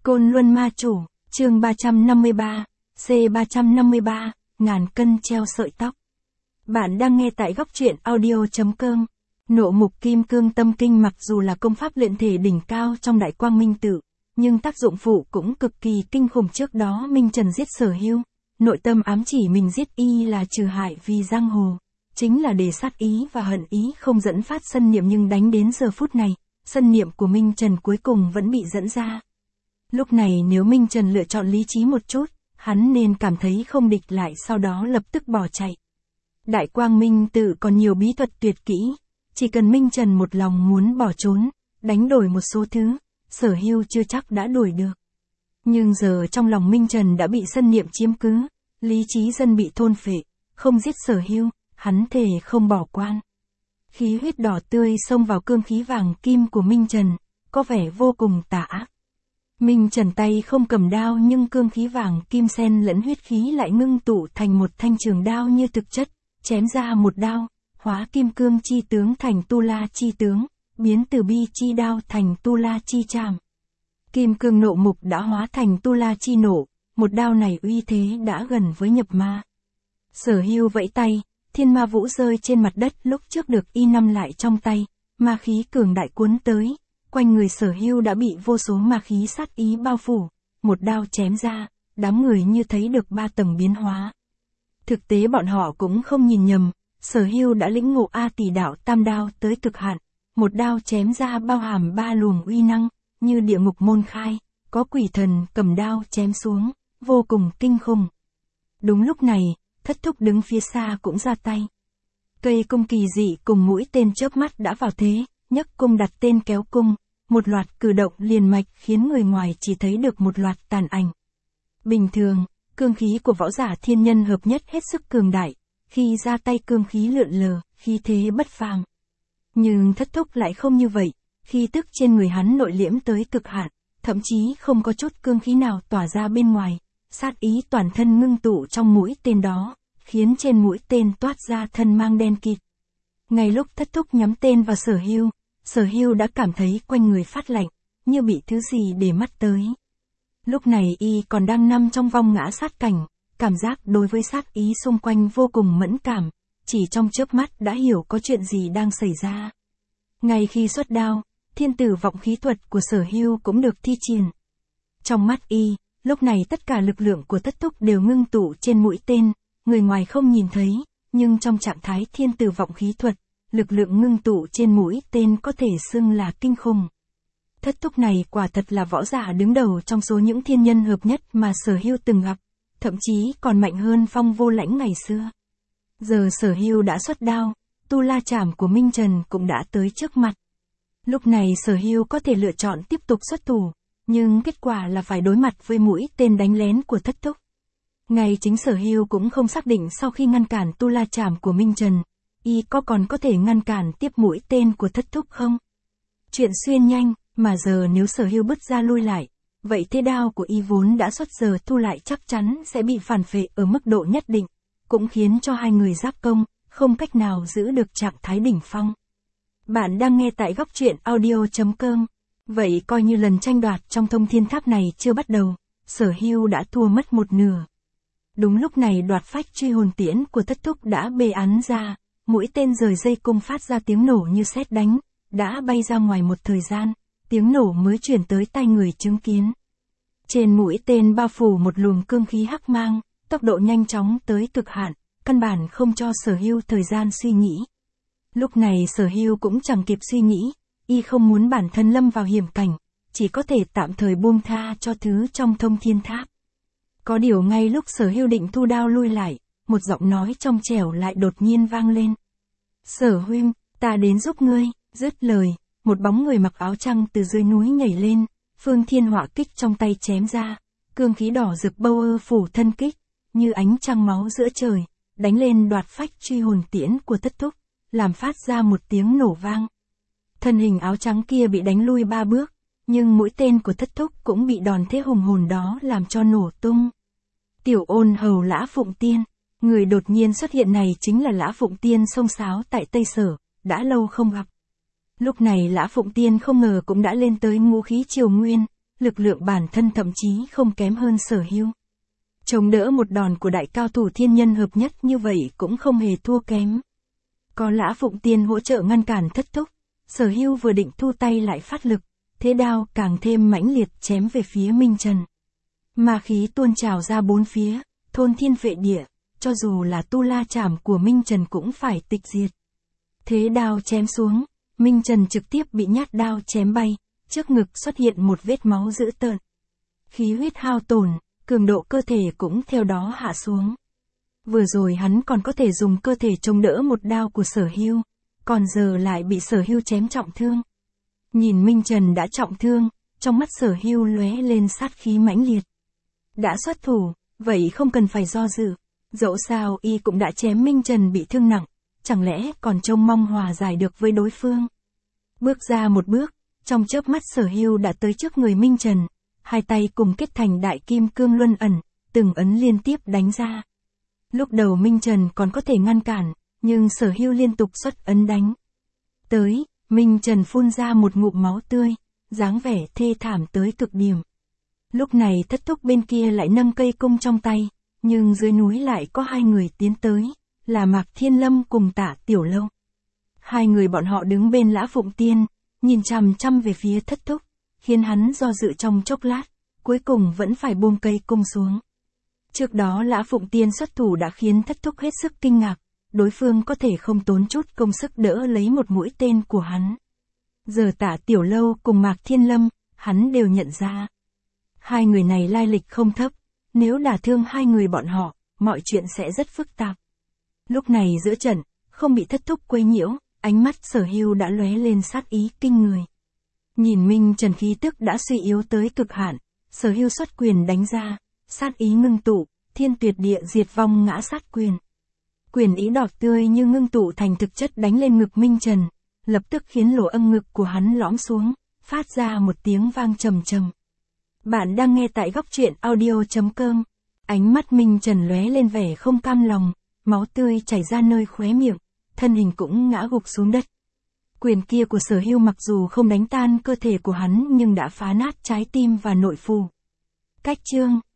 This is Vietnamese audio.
Côn Luân Ma Chủ, chương 353, C353, ngàn cân treo sợi tóc. Bạn đang nghe tại góc truyện audio.com. Nộ mục kim cương tâm kinh mặc dù là công pháp luyện thể đỉnh cao trong Đại Quang Minh Tự, nhưng tác dụng phụ cũng cực kỳ kinh khủng. Trước đó Minh Trần giết Sở Hưu, nội tâm ám chỉ mình giết y là trừ hại vì giang hồ, chính là để sát ý và hận ý không dẫn phát sân niệm, nhưng đánh đến giờ phút này, sân niệm của Minh Trần cuối cùng vẫn bị dẫn ra. Lúc này nếu Minh Trần lựa chọn lý trí một chút, hắn nên cảm thấy không địch lại, sau đó lập tức bỏ chạy. Đại Quang Minh Tự còn nhiều bí thuật tuyệt kỹ, chỉ cần Minh Trần một lòng muốn bỏ trốn, đánh đổi một số thứ, Sở Hưu chưa chắc đã đuổi được. Nhưng giờ trong lòng Minh Trần đã bị sân niệm chiếm cứ, lý trí dân bị thôn phệ, không giết Sở Hưu, hắn thề không bỏ quan. Khí huyết đỏ tươi xông vào cương khí vàng kim của Minh Trần, có vẻ vô cùng tà ác. Minh Trần tay không cầm đao, nhưng cương khí vàng kim xen lẫn huyết khí lại ngưng tụ thành một thanh trường đao như thực chất, chém ra một đao, hóa kim cương chi tướng thành tu la chi tướng, biến từ bi chi đao thành tu la chi trảm. Kim cương nộ mục đã hóa thành tu la chi nộ, một đao này uy thế đã gần với nhập ma. Sở Hưu vẫy tay, thiên ma vũ rơi trên mặt đất, lúc trước được y nắm lại trong tay, ma khí cường đại cuốn tới. Quanh người Sở Hưu đã bị vô số ma khí sát ý bao phủ, một đao chém ra, đám người như thấy được 3 tầng biến hóa. Thực tế bọn họ cũng không nhìn nhầm, Sở Hưu đã lĩnh ngộ A Tỷ Đạo Tam Đao tới cực hạn, một đao chém ra bao hàm 3 luồng uy năng, như địa ngục môn khai, có quỷ thần cầm đao chém xuống, vô cùng kinh khủng. Đúng lúc này, Thất Thúc đứng phía xa cũng ra tay. Cây cung kỳ dị cùng mũi tên chớp mắt đã vào thế, nhấc cung đặt tên kéo cung. Một loạt cử động liền mạch khiến người ngoài chỉ thấy được một loạt tàn ảnh. Bình thường, cương khí của võ giả thiên nhân hợp nhất hết sức cường đại, khi ra tay cương khí lượn lờ, khí thế bất phàm. Nhưng Thất Thúc lại không như vậy, khí tức trên người hắn nội liễm tới cực hạn, thậm chí không có chút cương khí nào tỏa ra bên ngoài, sát ý toàn thân ngưng tụ trong mũi tên đó, khiến trên mũi tên toát ra thân mang đen kịt. Ngay lúc Thất Thúc nhắm tên vào Sở Hưu đã cảm thấy quanh người phát lạnh, như bị thứ gì để mắt tới. Lúc này y còn đang nằm trong vong ngã sát cảnh, cảm giác đối với sát ý xung quanh vô cùng mẫn cảm, chỉ trong chớp mắt đã hiểu có chuyện gì đang xảy ra. Ngay khi xuất đao, thiên tử vọng khí thuật của Sở Hưu cũng được thi triển. Trong mắt y, lúc này tất cả lực lượng của Thất Thúc đều ngưng tụ trên mũi tên, người ngoài không nhìn thấy, nhưng trong trạng thái thiên tử vọng khí thuật, lực lượng ngưng tụ trên mũi tên có thể xưng là kinh khủng. Thất Thúc này quả thật là võ giả đứng đầu trong số những thiên nhân hợp nhất mà Sở Hưu từng gặp, thậm chí còn mạnh hơn Phong Vô Lãnh ngày xưa. Giờ Sở Hưu đã xuất đao, tu la trảm của Minh Trần cũng đã tới trước mặt. Lúc này Sở Hưu có thể lựa chọn tiếp tục xuất thủ, nhưng kết quả là phải đối mặt với mũi tên đánh lén của Thất Thúc. Ngay chính Sở Hưu cũng không xác định sau khi ngăn cản tu la trảm của Minh Trần, y còn có thể ngăn cản tiếp mũi tên của Thất Thúc không? Chuyện xuyên nhanh, mà giờ nếu Sở Hưu bứt ra lui lại, vậy thế đao của y vốn đã xuất giờ thu lại chắc chắn sẽ bị phản phệ ở mức độ nhất định, cũng khiến cho hai người giáp công, không cách nào giữ được trạng thái đỉnh phong. Bạn đang nghe tại góc truyện audio.com. Vậy coi như lần tranh đoạt trong thông thiên tháp này chưa bắt đầu, Sở Hưu đã thua mất một nửa. Đúng lúc này đoạt phách truy hồn tiễn của Thất Thúc đã bê ắn ra. Mũi tên rời dây cung phát ra tiếng nổ như sét đánh, đã bay ra ngoài một thời gian, tiếng nổ mới chuyển tới tai người chứng kiến. Trên mũi tên bao phủ một luồng cương khí hắc mang, tốc độ nhanh chóng tới cực hạn, căn bản không cho Sở Hưu thời gian suy nghĩ. Lúc này Sở Hưu cũng chẳng kịp suy nghĩ, y không muốn bản thân lâm vào hiểm cảnh, chỉ có thể tạm thời buông tha cho thứ trong thông thiên tháp. Có điều ngay lúc Sở Hưu định thu đao lui lại, một giọng nói trong trẻo lại đột nhiên vang lên. Sở huynh, ta đến giúp ngươi. Dứt lời, một bóng người mặc áo trắng từ dưới núi nhảy lên, phương thiên hỏa kích trong tay chém ra, cương khí đỏ rực bâu ơ phủ thân kích, như ánh trăng máu giữa trời, đánh lên đoạt phách truy hồn tiễn của Thất Thúc, làm phát ra một tiếng nổ vang. Thân hình áo trắng kia bị đánh lui 3 bước, nhưng mũi tên của Thất Thúc cũng bị đòn thế hùng hồn đó làm cho nổ tung. Tiểu Ôn hầu Lã Phụng Tiên. Người đột nhiên xuất hiện này chính là Lã Phụng Tiên xông xáo tại Tây Sở, đã lâu không gặp. Lúc này Lã Phụng Tiên không ngờ cũng đã lên tới ngũ khí triều nguyên, lực lượng bản thân thậm chí không kém hơn Sở Hưu. Chống đỡ một đòn của đại cao thủ thiên nhân hợp nhất như vậy cũng không hề thua kém. Có Lã Phụng Tiên hỗ trợ ngăn cản Thất Thúc, Sở Hưu vừa định thu tay lại phát lực, thế đao càng thêm mãnh liệt chém về phía Minh Trần. Ma khí tuôn trào ra bốn phía, thôn thiên vệ địa, cho dù là tu la chảm của Minh Trần cũng phải tịch diệt. Thế đao chém xuống, Minh Trần trực tiếp bị nhát đao chém bay, trước ngực xuất hiện một vết máu dữ tợn. Khí huyết hao tổn, cường độ cơ thể cũng theo đó hạ xuống. Vừa rồi hắn còn có thể dùng cơ thể chống đỡ một đao của Sở Hưu, còn giờ lại bị Sở Hưu chém trọng thương. Nhìn Minh Trần đã trọng thương, trong mắt Sở Hưu lóe lên sát khí mãnh liệt. Đã xuất thủ, vậy không cần phải do dự. Dẫu sao y cũng đã chém Minh Trần bị thương nặng, chẳng lẽ còn trông mong hòa giải được với đối phương. Bước ra một bước, trong chớp mắt Sở Hưu đã tới trước người Minh Trần, hai tay cùng kết thành đại kim cương luân ẩn, từng ấn liên tiếp đánh ra. Lúc đầu Minh Trần còn có thể ngăn cản, nhưng Sở Hưu liên tục xuất ấn đánh. Tới, Minh Trần phun ra một ngụm máu tươi, dáng vẻ thê thảm tới cực điểm. Lúc này Thất Thúc bên kia lại nâng cây cung trong tay, nhưng dưới núi lại có hai người tiến tới, là Mạc Thiên Lâm cùng Tạ Tiểu Lâu. Hai người bọn họ đứng bên Lã Phụng Tiên, nhìn chằm chằm về phía Thất Thúc, khiến hắn do dự trong chốc lát, cuối cùng vẫn phải buông cây cung xuống. Trước đó Lã Phụng Tiên xuất thủ đã khiến Thất Thúc hết sức kinh ngạc, đối phương có thể không tốn chút công sức đỡ lấy một mũi tên của hắn. Giờ Tạ Tiểu Lâu cùng Mạc Thiên Lâm, hắn đều nhận ra. Hai người này lai lịch không thấp, nếu đả thương hai người bọn họ, mọi chuyện sẽ rất phức tạp. Lúc này giữa trận, không bị Thất Thúc quấy nhiễu, ánh mắt Sở Hưu đã lóe lên sát ý kinh người. Nhìn Minh Trần khí tức đã suy yếu tới cực hạn, Sở Hưu xuất quyền đánh ra, sát ý ngưng tụ, thiên tuyệt địa diệt vong ngã sát quyền. Quyền ý đỏ tươi như ngưng tụ thành thực chất đánh lên ngực Minh Trần, lập tức khiến lỗ âm ngực của hắn lõm xuống, phát ra một tiếng vang trầm trầm. Bạn đang nghe tại góc truyện audio.com. Ánh mắt Minh Trần lóe lên vẻ không cam lòng, máu tươi chảy ra nơi khóe miệng, thân hình cũng ngã gục xuống đất. Quyền kia của Sở Hưu mặc dù không đánh tan cơ thể của hắn nhưng đã phá nát trái tim và nội phủ. Cách chương